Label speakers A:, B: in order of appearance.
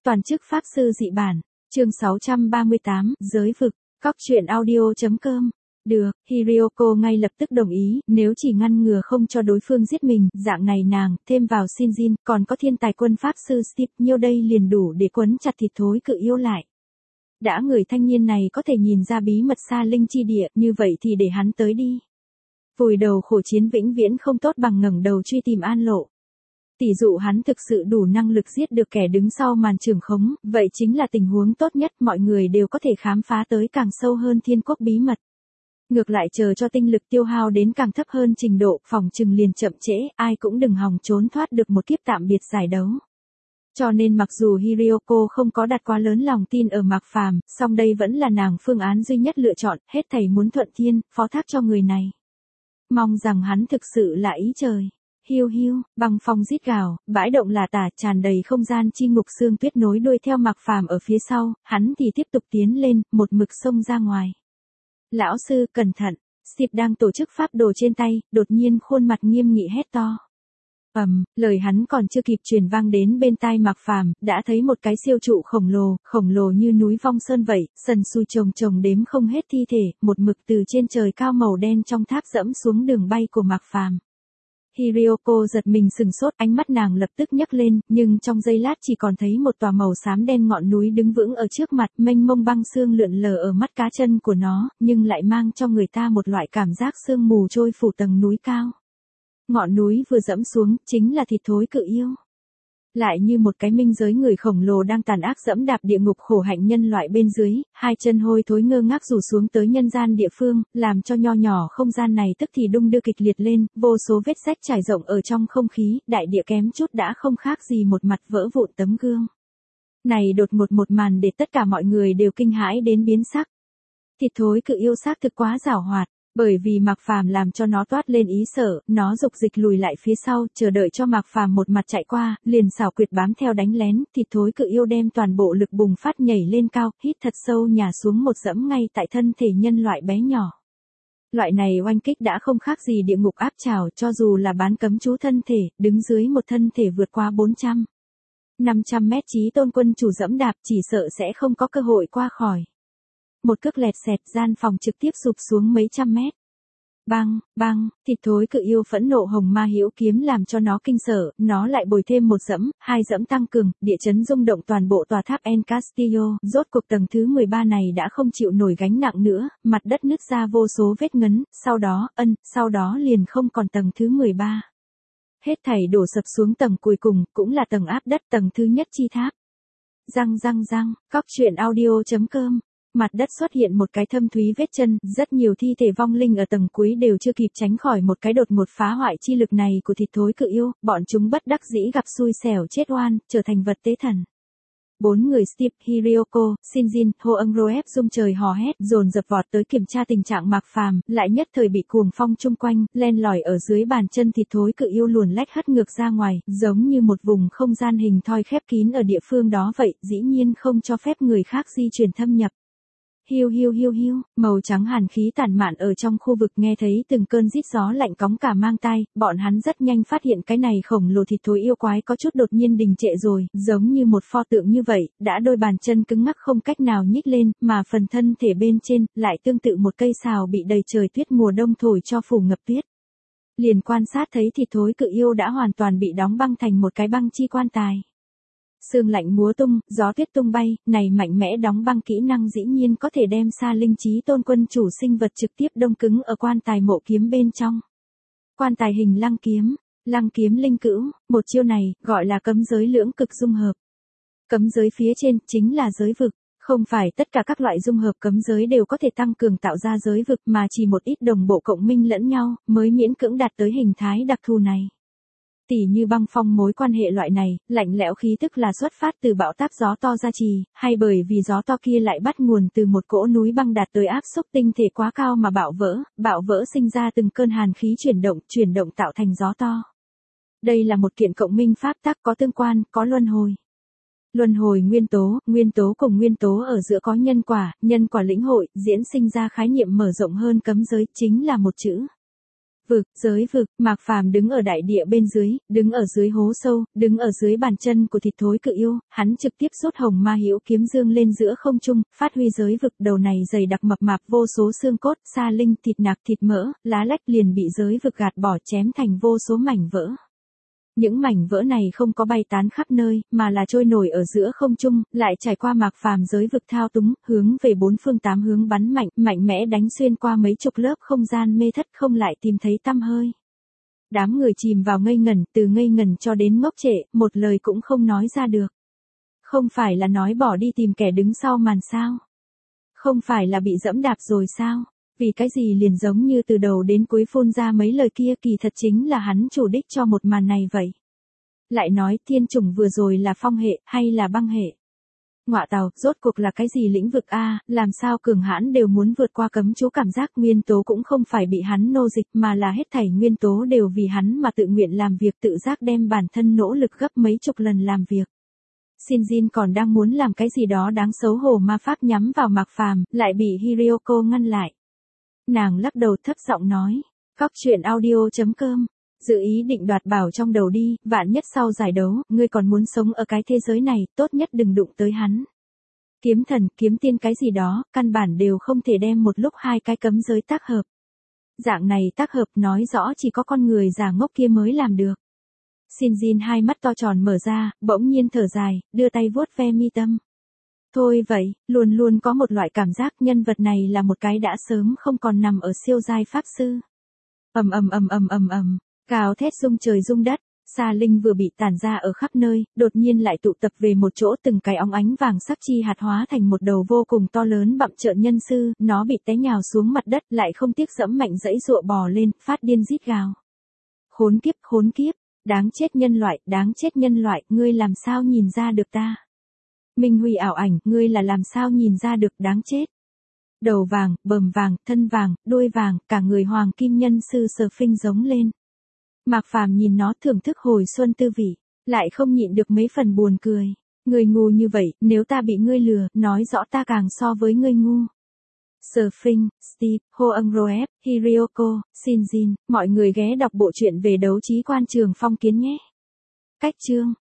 A: Toàn chức Pháp Sư dị bản, chương 638, giới vực, cóc truyện audio.com. Được, Hiryoko ngay lập tức đồng ý, nếu chỉ ngăn ngừa không cho đối phương giết mình, dạng này nàng, thêm vào Shinjin, còn có thiên tài quân Pháp Sư Steve, nhiêu đây liền đủ để quấn chặt thịt thối cự yêu lại. Đã người thanh niên này có thể nhìn ra bí mật xa linh chi địa, như vậy thì để hắn tới đi. Vùi đầu khổ chiến vĩnh viễn không tốt bằng ngẩng đầu truy tìm an lộ. Tỷ dụ hắn thực sự đủ năng lực giết được kẻ đứng sau màn trường khống, vậy chính là tình huống tốt nhất, mọi người đều có thể khám phá tới càng sâu hơn thiên quốc bí mật. Ngược lại chờ cho tinh lực tiêu hao đến càng thấp hơn trình độ, phòng chừng liền chậm trễ, ai cũng đừng hòng trốn thoát được một kiếp tạm biệt giải đấu. Cho nên mặc dù Hiryoko không có đặt quá lớn lòng tin ở Mạc Phàm, song đây vẫn là nàng phương án duy nhất lựa chọn, hết thảy muốn thuận thiên, phó thác cho người này. Mong rằng hắn thực sự là ý trời. Hiu hiu, băng phong rít gào, bãi động là tả, tràn đầy không gian chi ngục xương tuyết nối đuôi theo Mạc Phàm ở phía sau, hắn thì tiếp tục tiến lên, một mực xông ra ngoài. Lão sư, cẩn thận, Steve đang tổ chức pháp đồ trên tay, đột nhiên khuôn mặt nghiêm nghị hét to. Lời hắn còn chưa kịp truyền vang đến bên tai Mạc Phàm, đã thấy một cái siêu trụ khổng lồ như núi Vong Sơn vậy, sần sùi chồng đếm không hết thi thể, một mực từ trên trời cao màu đen trong tháp dẫm xuống đường bay của Mạc Phàm. Hiryoko giật mình sừng sốt, ánh mắt nàng lập tức nhấc lên, nhưng trong giây lát chỉ còn thấy một tòa màu xám đen ngọn núi đứng vững ở trước mặt, mênh mông băng sương lượn lờ ở mắt cá chân của nó, nhưng lại mang cho người ta một loại cảm giác sương mù trôi phủ tầng núi cao. Ngọn núi vừa dẫm xuống, chính là thịt thối cự yêu. Lại như một cái minh giới người khổng lồ đang tàn ác dẫm đạp địa ngục khổ hạnh nhân loại bên dưới, hai chân hôi thối ngơ ngác rủ xuống tới nhân gian địa phương, làm cho nho nhỏ không gian này tức thì đung đưa kịch liệt lên, vô số vết rách trải rộng ở trong không khí, đại địa kém chút đã không khác gì một mặt vỡ vụn tấm gương. Này đột ngột một màn để tất cả mọi người đều kinh hãi đến biến sắc. Thịt thối cự yêu xác thực quá giảo hoạt. Bởi vì Mạc Phàm làm cho nó toát lên ý sợ, nó dục dịch lùi lại phía sau, chờ đợi cho Mạc Phàm một mặt chạy qua, liền xảo quyệt bám theo đánh lén, thịt thối cự yêu đem toàn bộ lực bùng phát nhảy lên cao, hít thật sâu nhả xuống một dẫm ngay tại thân thể nhân loại bé nhỏ. Loại này oanh kích đã không khác gì địa ngục áp trào, cho dù là bán cấm chú thân thể, đứng dưới một thân thể vượt qua 400-500 mét chí tôn quân chủ dẫm đạp, chỉ sợ sẽ không có cơ hội qua khỏi. Một cước lẹt xẹt, gian phòng trực tiếp sụp xuống mấy trăm mét. Bang, thịt thối cự yêu phẫn nộ hồng ma hữu kiếm làm cho nó kinh sợ, nó lại bồi thêm một dẫm, hai dẫm tăng cường, địa chấn rung động toàn bộ tòa tháp El Castillo, rốt cuộc tầng thứ 13 này đã không chịu nổi gánh nặng nữa, mặt đất nứt ra vô số vết ngấn, sau đó liền không còn tầng thứ 13. Hết thảy đổ sập xuống tầng cuối cùng, cũng là tầng áp đất, tầng thứ nhất chi tháp. Răng, cóc truyện audio.com. Mặt đất xuất hiện một cái thâm thúy vết chân, rất nhiều thi thể vong linh ở tầng cuối đều chưa kịp tránh khỏi một cái đột ngột phá hoại chi lực này của thịt thối cự yêu, bọn chúng bất đắc dĩ gặp xui xẻo chết oan, trở thành vật tế thần. 4 người Steve, Hiryoko, Shinjin, Hoangroev rung trời hò hét, dồn dập vọt tới kiểm tra tình trạng Mạc Phàm, lại nhất thời bị cuồng phong chung quanh, len lỏi ở dưới bàn chân thịt thối cự yêu luồn lách hất ngược ra ngoài, giống như một vùng không gian hình thoi khép kín ở địa phương đó vậy, dĩ nhiên không cho phép người khác di chuyển thâm nhập. Hiu, màu trắng hàn khí tản mạn ở trong khu vực nghe thấy từng cơn rít gió lạnh cóng cả mang tai, bọn hắn rất nhanh phát hiện cái này khổng lồ thịt thối yêu quái có chút đột nhiên đình trệ rồi, giống như một pho tượng như vậy, đã đôi bàn chân cứng ngắc không cách nào nhích lên, mà phần thân thể bên trên, lại tương tự một cây sào bị đầy trời tuyết mùa đông thổi cho phủ ngập tuyết. Liền quan sát thấy thịt thối cự yêu đã hoàn toàn bị đóng băng thành một cái băng chi quan tài. Sương lạnh múa tung, gió tuyết tung bay, này mạnh mẽ đóng băng kỹ năng dĩ nhiên có thể đem xa linh chí tôn quân chủ sinh vật trực tiếp đông cứng ở quan tài mộ kiếm bên trong. Quan tài hình lăng kiếm linh cữu, một chiêu này, gọi là cấm giới lưỡng cực dung hợp. Cấm giới phía trên, chính là giới vực. Không phải tất cả các loại dung hợp cấm giới đều có thể tăng cường tạo ra giới vực mà chỉ một ít đồng bộ cộng minh lẫn nhau, mới miễn cưỡng đạt tới hình thái đặc thù này. Tỉ như băng phong mối quan hệ loại này, lạnh lẽo khí tức là xuất phát từ bão táp gió to gia trì, hay bởi vì gió to kia lại bắt nguồn từ một cỗ núi băng đạt tới áp suất tinh thể quá cao mà bạo vỡ sinh ra từng cơn hàn khí chuyển động tạo thành gió to. Đây là một kiện cộng minh pháp tắc có tương quan, có luân hồi. Luân hồi nguyên tố cùng nguyên tố ở giữa có nhân quả lĩnh hội, diễn sinh ra khái niệm mở rộng hơn cấm giới, chính là một chữ. Giới vực, Mạc Phàm đứng ở đại địa bên dưới, đứng ở dưới hố sâu, đứng ở dưới bàn chân của thịt thối cự yêu, hắn trực tiếp sốt hồng ma hữu kiếm dương lên giữa không trung, phát huy giới vực đầu này dày đặc mập mạp vô số xương cốt, sa linh, thịt nạc, thịt mỡ, lá lách liền bị giới vực gạt bỏ chém thành vô số mảnh vỡ. Những mảnh vỡ này không có bay tán khắp nơi, mà là trôi nổi ở giữa không trung, lại trải qua Mạc Phàm giới vực thao túng, hướng về bốn phương tám hướng bắn mạnh, mạnh mẽ đánh xuyên qua mấy chục lớp không gian mê thất không lại tìm thấy tăm hơi. Đám người chìm vào ngây ngẩn, từ ngây ngẩn cho đến ngốc trệ, một lời cũng không nói ra được. Không phải là nói bỏ đi tìm kẻ đứng sau màn sao? Không phải là bị dẫm đạp rồi sao? Vì cái gì liền giống như từ đầu đến cuối phun ra mấy lời kia kỳ thật chính là hắn chủ đích cho một màn này vậy. Lại nói thiên chủng vừa rồi là phong hệ hay là băng hệ? Ngọa tào, rốt cuộc là cái gì lĩnh vực a, làm sao cường hãn đều muốn vượt qua cấm chú cảm giác nguyên tố cũng không phải bị hắn nô dịch mà là hết thảy nguyên tố đều vì hắn mà tự nguyện làm việc tự giác đem bản thân nỗ lực gấp mấy chục lần làm việc. Shinjin còn đang muốn làm cái gì đó đáng xấu hổ ma pháp nhắm vào Mạc Phàm, lại bị Hiryoko ngăn lại. Nàng lắc đầu thấp giọng nói, cóc truyện audio.com, dự ý định đoạt bảo trong đầu đi, vạn nhất sau giải đấu, ngươi còn muốn sống ở cái thế giới này, tốt nhất đừng đụng tới hắn. Kiếm thần, kiếm tiên cái gì đó, căn bản đều không thể đem một lúc hai cái cấm giới tác hợp. Dạng này tác hợp nói rõ chỉ có con người già ngốc kia mới làm được. Shinjin hai mắt to tròn mở ra, bỗng nhiên thở dài, đưa tay vuốt ve mi tâm. Thôi vậy, luôn luôn có một loại cảm giác nhân vật này là một cái đã sớm không còn nằm ở siêu giai pháp sư. Gào thét rung trời rung đất, sa linh vừa bị tản ra ở khắp nơi, đột nhiên lại tụ tập về một chỗ, từng cái óng ánh vàng sắc chi hạt hóa thành một đầu vô cùng to lớn bặm trợn nhân sư, nó bị té nhào xuống mặt đất lại không tiếc dẫm mạnh dẫy dụa bò lên, phát điên rít gào. Khốn kiếp, đáng chết nhân loại, ngươi làm sao nhìn ra được ta? Minh Huy ảo ảnh, ngươi là làm sao nhìn ra được, đáng chết. Đầu vàng, bờm vàng, thân vàng, đuôi vàng, cả người hoàng kim nhân sư sờ phinh giống lên. Mạc Phàm nhìn nó thưởng thức hồi xuân tư vị, lại không nhịn được mấy phần buồn cười. Ngươi ngu như vậy, nếu ta bị ngươi lừa, nói rõ ta càng so với ngươi ngu. Sờ phinh, Steve, Hoang Roep, Hiryoko, Shinjin, mọi người ghé đọc bộ truyện về đấu trí quan trường phong kiến nhé. Cách chương.